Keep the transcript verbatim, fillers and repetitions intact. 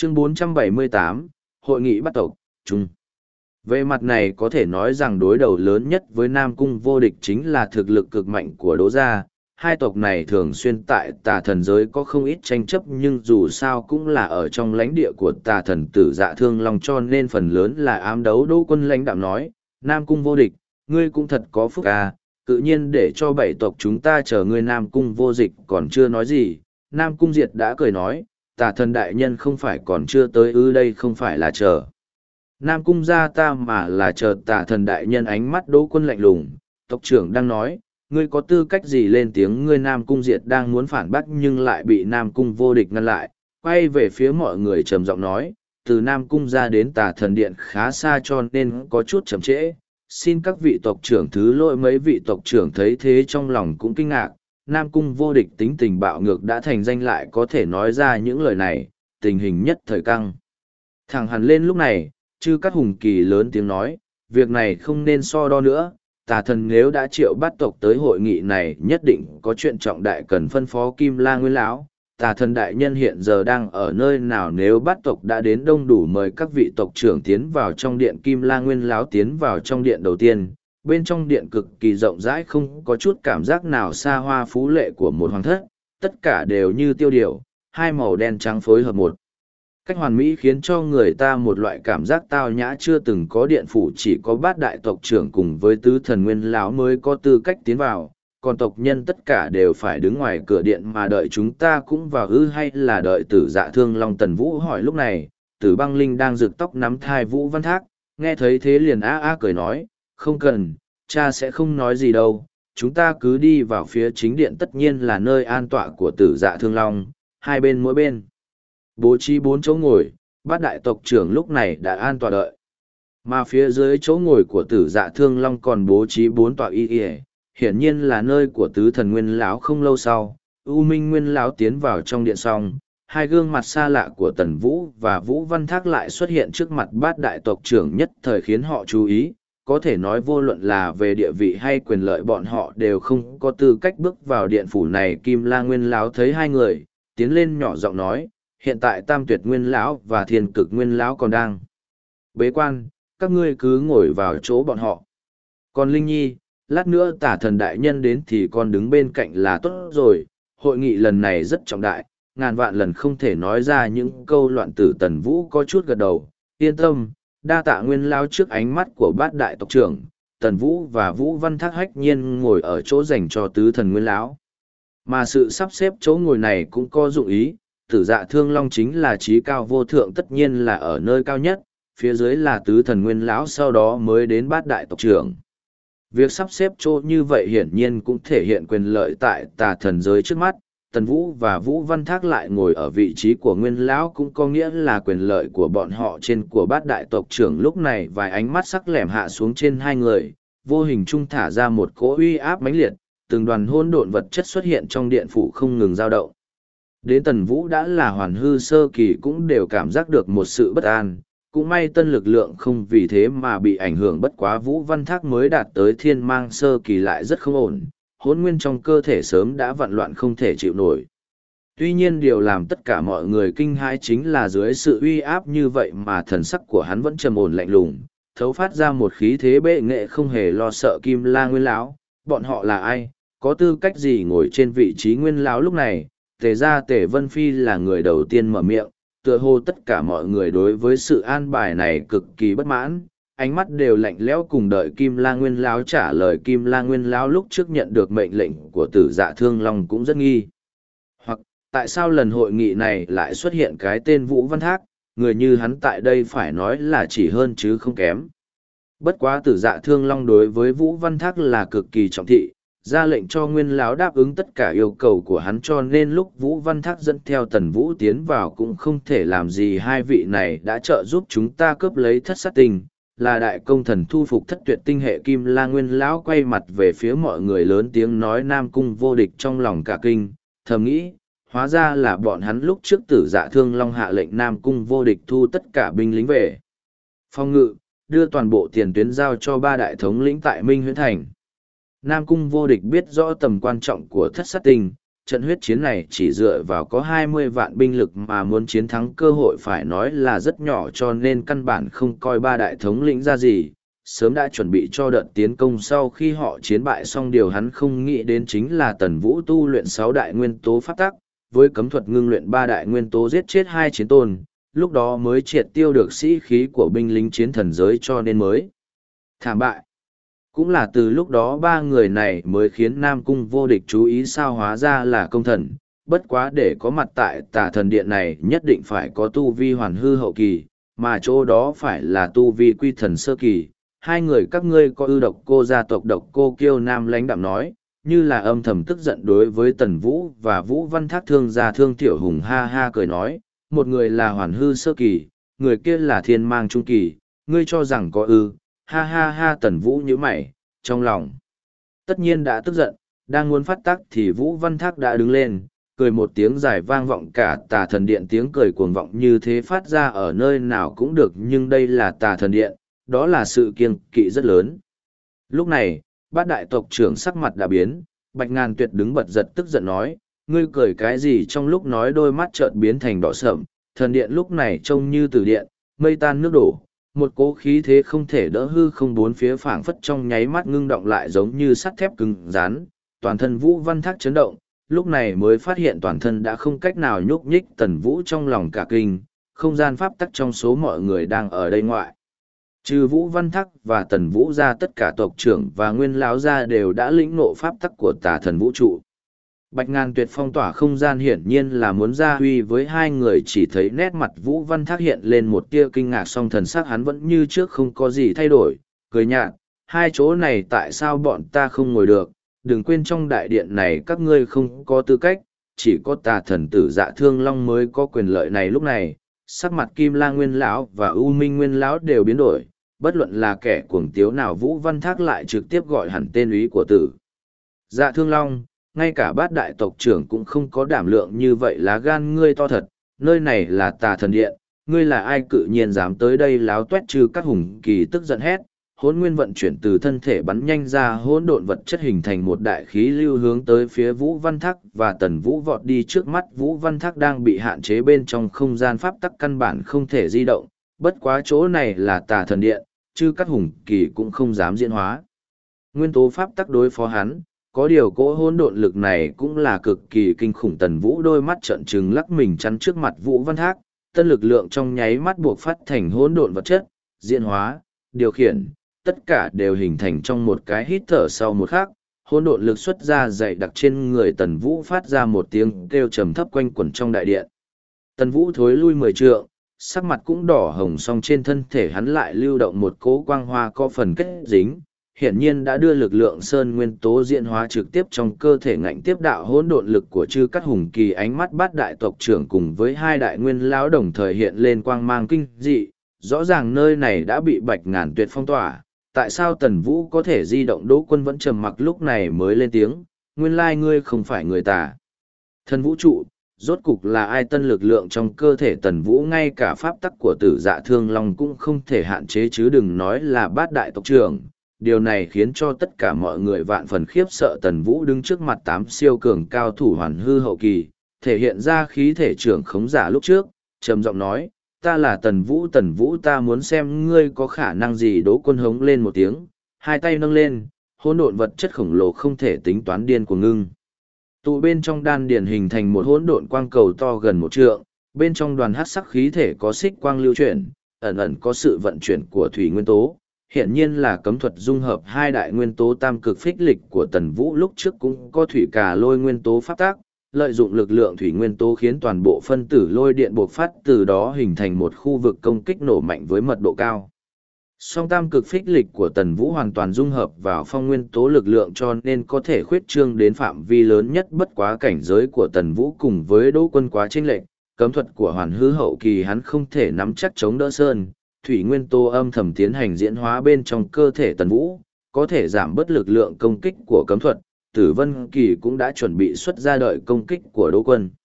Chương bốn trăm bảy mươi tám, Hội nghị bắt tộc, Trung. Về mặt này có thể nói rằng đối đầu lớn nhất với Nam Cung vô địch chính là thực lực cực mạnh của Đỗ Gia. Hai tộc này thường xuyên tại tà thần giới có không ít tranh chấp nhưng dù sao cũng là ở trong lãnh địa của tà thần tử Dạ Thương Long cho nên phần lớn là ám đấu. Đỗ Quân lãnh đạm nói, Nam Cung vô địch, ngươi cũng thật có phúc à, tự nhiên để cho bảy tộc chúng ta chờ ngươi. Nam Cung vô dịch còn chưa nói gì, Nam Cung Diệt đã cười nói, tà thần đại nhân không phải còn chưa tới ư? Đây không phải là chờ Nam Cung gia ta mà là chờ tà thần đại nhân. Ánh mắt Đỗ Quân lạnh lùng, tộc trưởng đang nói, ngươi có tư cách gì lên tiếng? Ngươi Nam Cung Diệt đang muốn phản bác nhưng lại bị Nam Cung vô địch ngăn lại, quay về phía mọi người trầm giọng nói, từ Nam Cung ra đến tà thần điện khá xa cho nên có chút chậm trễ, xin các vị tộc trưởng thứ lỗi. Mấy vị tộc trưởng thấy thế trong lòng cũng kinh ngạc, Nam Cung vô địch tính tình bạo ngược đã thành danh lại có thể nói ra những lời này, tình hình nhất thời căng thẳng hẳn lên. Lúc này Chư Cát Hùng Kỳ lớn tiếng nói, việc này không nên so đo nữa, tà thần nếu đã triệu bắt tộc tới hội nghị này nhất định có chuyện trọng đại cần phân phó Kim La Nguyên lão. Tà thần đại nhân hiện giờ đang ở nơi nào? Nếu bắt tộc đã đến đông đủ mời các vị tộc trưởng tiến vào trong điện. Kim La Nguyên lão tiến vào trong điện đầu tiên, bên trong điện cực kỳ rộng rãi, không có chút cảm giác nào xa hoa phú lệ của một hoàng thất, tất cả đều như tiêu điều, hai màu đen trắng phối hợp một cách hoàn mỹ khiến cho người ta một loại cảm giác tao nhã chưa từng có. Điện phủ chỉ có bát đại tộc trưởng cùng với tứ thần nguyên lão mới có tư cách tiến vào, còn tộc nhân tất cả đều phải đứng ngoài cửa điện mà đợi. Chúng ta cũng vào ư hay là đợi Tử Dạ Thương Long? Tần Vũ hỏi. Lúc này Tử Băng Linh đang rực tóc nắm thai Vũ Văn Thác, nghe thấy thế liền á á cười nói, không cần, cha sẽ không nói gì đâu, chúng ta cứ đi vào phía chính điện, tất nhiên là nơi an tọa của Tử Dạ Thương Long, hai bên mỗi bên bố trí bốn chỗ ngồi. Bát đại tộc trưởng lúc này đã an tọa đợi, mà phía dưới chỗ ngồi của Tử Dạ Thương Long còn bố trí bốn tọa y ỉa, hiển nhiên là nơi của tứ thần nguyên lão. Không lâu sau, U Minh Nguyên lão tiến vào trong điện xong, hai gương mặt xa lạ của Tần Vũ và Vũ Văn Thác lại xuất hiện trước mặt bát đại tộc trưởng, nhất thời khiến họ chú ý. Có thể nói vô luận là về địa vị hay quyền lợi bọn họ đều không có tư cách bước vào điện phủ này. Kim La Nguyên lão thấy hai người tiến lên nhỏ giọng nói, hiện tại Tam Tuyệt Nguyên lão và Thiên Cực Nguyên lão còn đang bế quan, các ngươi cứ ngồi vào chỗ bọn họ. Còn Linh Nhi, lát nữa tả thần đại nhân đến thì con đứng bên cạnh là tốt rồi. Hội nghị lần này rất trọng đại, ngàn vạn lần không thể nói ra những câu loạn tử. Tần Vũ có chút gật đầu, yên tâm, đa tạ Nguyên lão. Trước ánh mắt của bát đại tộc trưởng, Tần Vũ và Vũ Văn Thác hách nhiên ngồi ở chỗ dành cho tứ thần Nguyên lão, mà sự sắp xếp chỗ ngồi này cũng có dụng ý. Tử Dạ Thương Long chính là trí cao vô thượng, tất nhiên là ở nơi cao nhất, phía dưới là tứ thần Nguyên lão, sau đó mới đến bát đại tộc trưởng. Việc sắp xếp chỗ như vậy hiển nhiên cũng thể hiện quyền lợi tại tà thần giới trước mắt. Tần Vũ và Vũ Văn Thác lại ngồi ở vị trí của Nguyên lão cũng có nghĩa là quyền lợi của bọn họ trên của bát đại tộc trưởng. Lúc này vài ánh mắt sắc lẻm hạ xuống trên hai người, vô hình trung thả ra một cỗ uy áp mãnh liệt, từng đoàn hỗn độn vật chất xuất hiện trong điện phủ không ngừng dao động. Đến Tần Vũ đã là hoàn hư sơ kỳ cũng đều cảm giác được một sự bất an, cũng may tân lực lượng không vì thế mà bị ảnh hưởng. Bất quá Vũ Văn Thác mới đạt tới thiên mang sơ kỳ lại rất không ổn, hỗn nguyên trong cơ thể sớm đã vặn loạn không thể chịu nổi. Tuy nhiên điều làm tất cả mọi người kinh hãi chính là dưới sự uy áp như vậy mà thần sắc của hắn vẫn trầm ổn lạnh lùng, thấu phát ra một khí thế bệ nghệ không hề lo sợ. Kim La Nguyên lão, bọn họ là ai, có tư cách gì ngồi trên vị trí Nguyên lão? Lúc này Tề gia Tề Vân Phi là người đầu tiên mở miệng, tựa hồ tất cả mọi người đối với sự an bài này cực kỳ bất mãn, ánh mắt đều lạnh lẽo cùng đợi Kim La Nguyên lão trả lời. Kim La Nguyên lão lúc trước nhận được mệnh lệnh của Tử Dạ Thương Long cũng rất nghi hoặc tại sao lần hội nghị này lại xuất hiện cái tên Vũ Văn Thác, người như hắn tại đây phải nói là chỉ hơn chứ không kém. Bất quá Tử Dạ Thương Long đối với Vũ Văn Thác là cực kỳ trọng thị, ra lệnh cho Nguyên lão đáp ứng tất cả yêu cầu của hắn, cho nên lúc Vũ Văn Thác dẫn theo Tần Vũ tiến vào cũng không thể làm gì. Hai vị này đã trợ giúp chúng ta cướp lấy thất sát tinh, là đại công thần thu phục thất tuyệt tinh hệ. Kim La Nguyên lão quay mặt về phía mọi người lớn tiếng nói. Nam Cung vô địch trong lòng cả kinh, thầm nghĩ, hóa ra là bọn hắn lúc trước Tử Dạ Thương Long hạ lệnh Nam Cung vô địch thu tất cả binh lính về phòng ngự, đưa toàn bộ tiền tuyến giao cho ba đại thống lĩnh tại Minh Huyễn Thành. Nam Cung vô địch biết rõ tầm quan trọng của thất sát tinh, trận huyết chiến này chỉ dựa vào có hai mươi vạn binh lực mà muốn chiến thắng cơ hội phải nói là rất nhỏ, cho nên căn bản không coi ba đại thống lĩnh ra gì, sớm đã chuẩn bị cho đợt tiến công sau khi họ chiến bại xong. Điều hắn không nghĩ đến chính là Tần Vũ tu luyện sáu đại nguyên tố pháp tắc, với cấm thuật ngưng luyện ba đại nguyên tố giết chết hai chiến tôn, lúc đó mới triệt tiêu được sĩ khí của binh lính chiến thần giới, cho nên mới thảm bại. Cũng là từ lúc đó ba người này mới khiến Nam Cung vô địch chú ý, sao hóa ra là công thần, bất quá để có mặt tại Tà Thần Điện này nhất định phải có tu vi hoàn hư hậu kỳ, mà chỗ đó phải là tu vi quy thần sơ kỳ. Hai người các ngươi có ư? Độc Cô gia tộc Độc Cô Kiêu Nam lãnh đạm nói, như là âm thầm tức giận đối với Tần Vũ và Vũ Văn Thác. Thương gia Thương Tiểu Hùng ha ha cười nói, một người là hoàn hư sơ kỳ, người kia là thiên mang trung kỳ, ngươi cho rằng có ư? Ha ha ha. Tần Vũ nhíu mày, trong lòng tất nhiên đã tức giận, đang muốn phát tác thì Vũ Văn Thác đã đứng lên, cười một tiếng dài vang vọng cả Tà Thần Điện. Tiếng cười cuồng vọng như thế phát ra ở nơi nào cũng được, nhưng đây là Tà Thần Điện, đó là sự kiêng kỵ rất lớn. Lúc này, bát đại tộc trưởng sắc mặt đã biến, Bạch Ngàn Tuyệt đứng bật giật tức giận nói, ngươi cười cái gì? Trong lúc nói đôi mắt chợt biến thành đỏ sậm, thần điện lúc này trông như tử điện, mây tan nước đổ, một cỗ khí thế không thể đỡ hư không bốn phía phảng phất trong nháy mắt ngưng động lại giống như sắt thép cứng rắn, toàn thân Vũ Văn Thác chấn động, lúc này mới phát hiện toàn thân đã không cách nào nhúc nhích. Tần Vũ trong lòng cả kinh, không gian pháp tắc trong số mọi người đang ở đây ngoại trừ Vũ Văn Thác và Tần Vũ ra, tất cả tộc trưởng và nguyên lão gia đều đã lĩnh ngộ pháp tắc của Tà Thần vũ trụ. Bạch Ngàn Tuyệt phong tỏa không gian hiển nhiên là muốn ra huy với hai người, chỉ thấy nét mặt Vũ Văn Thác hiện lên một tia kinh ngạc, song thần sắc hắn vẫn như trước không có gì thay đổi, cười nhạt, hai chỗ này tại sao bọn ta không ngồi được? Đừng quên trong đại điện này các ngươi không có tư cách, chỉ có Tà Thần tử Dạ Thương Long mới có quyền lợi này. Lúc này, sắc mặt Kim La Nguyên lão và U Minh Nguyên lão đều biến đổi, bất luận là kẻ cuồng tiếu nào, Vũ Văn Thác lại trực tiếp gọi hẳn tên úy của tử Dạ Thương Long. Ngay cả bát đại tộc trưởng cũng không có đảm lượng như vậy, lá gan ngươi to thật, nơi này là Tà Thần Điện, ngươi là ai cự nhiên dám tới đây láo toét? Trừ Cát Hùng Kỳ tức giận hét, hỗn nguyên vận chuyển từ thân thể bắn nhanh ra, hỗn độn vật chất hình thành một đại khí lưu hướng tới phía Vũ Văn Thác và Tần Vũ vọt đi. Trước mắt Vũ Văn Thác đang bị hạn chế bên trong không gian pháp tắc, căn bản không thể di động, bất quá chỗ này là Tà Thần Điện, chứ Cát Hùng Kỳ cũng không dám diễn hóa nguyên tố pháp tắc đối phó hắn. Có điều cỗ hỗn độn lực này cũng là cực kỳ kinh khủng. Tần Vũ đôi mắt trợn trừng lắc mình chắn trước mặt Vũ Văn Thác, tân lực lượng trong nháy mắt buộc phát thành hỗn độn vật chất, diễn hóa, điều khiển, tất cả đều hình thành trong một cái hít thở. Sau một khắc, hỗn độn lực xuất ra dày đặc trên người Tần Vũ, phát ra một tiếng kêu trầm thấp quanh quẩn trong đại điện. Tần Vũ thối lui mười trượng, sắc mặt cũng đỏ hồng, song trên thân thể hắn lại lưu động một cỗ quang hoa có phần kết dính, hiển nhiên đã đưa lực lượng sơn nguyên tố diễn hóa trực tiếp trong cơ thể, ngạnh tiếp đạo hỗn độn lực của Chư Cát Hùng Kỳ. Ánh mắt bát đại tộc trưởng cùng với hai đại nguyên lão đồng thời hiện lên quang mang kinh dị, rõ ràng nơi này đã bị Bạch Ngàn Tuyệt phong tỏa. Tại sao Tần Vũ có thể di động? Đỗ Quân vẫn trầm mặc, lúc này mới lên tiếng, nguyên lai ngươi không phải người Tà Thần vũ trụ, rốt cục là ai? Tân lực lượng trong cơ thể Tần Vũ ngay cả pháp tắc của Tử Dạ Thương Long cũng không thể hạn chế, chứ đừng nói là bát đại tộc trưởng. Điều này khiến cho tất cả mọi người vạn phần khiếp sợ. Tần Vũ đứng trước mặt tám siêu cường cao thủ hoàn hư hậu kỳ, thể hiện ra khí thể trưởng khống giả lúc trước, trầm giọng nói, ta là Tần Vũ. Tần Vũ, ta muốn xem ngươi có khả năng gì? Đỗ Quân hống lên một tiếng, hai tay nâng lên, hỗn độn vật chất khổng lồ không thể tính toán điên của ngưng tụ bên trong đan điền, hình thành một hỗn độn quang cầu to gần một trượng. Bên trong đoàn hắc sắc khí thể có xích quang lưu chuyển, ẩn ẩn có sự vận chuyển của thủy nguyên tố, hiện nhiên là cấm thuật dung hợp hai đại nguyên tố tam cực phích lịch của Tần Vũ. Lúc trước cũng có thủy cà lôi nguyên tố pháp tác, lợi dụng lực lượng thủy nguyên tố khiến toàn bộ phân tử lôi điện bộc phát, từ đó hình thành một khu vực công kích nổ mạnh với mật độ cao. Song tam cực phích lịch của Tần Vũ hoàn toàn dung hợp vào phong nguyên tố lực lượng, cho nên có thể khuyết trương đến phạm vi lớn nhất. Bất quá cảnh giới của Tần Vũ cùng với Đỗ Quân quá chênh lệch, cấm thuật của hoàn hư hậu kỳ hắn không thể nắm chắc chống đỡ sơn thủy nguyên tố âm thầm tiến hành diễn hóa bên trong cơ thể Tần Vũ, có thể giảm bớt lực lượng công kích của cấm thuật. Tử Vân Kỳ cũng đã chuẩn bị xuất ra đợi công kích của Đỗ Quân.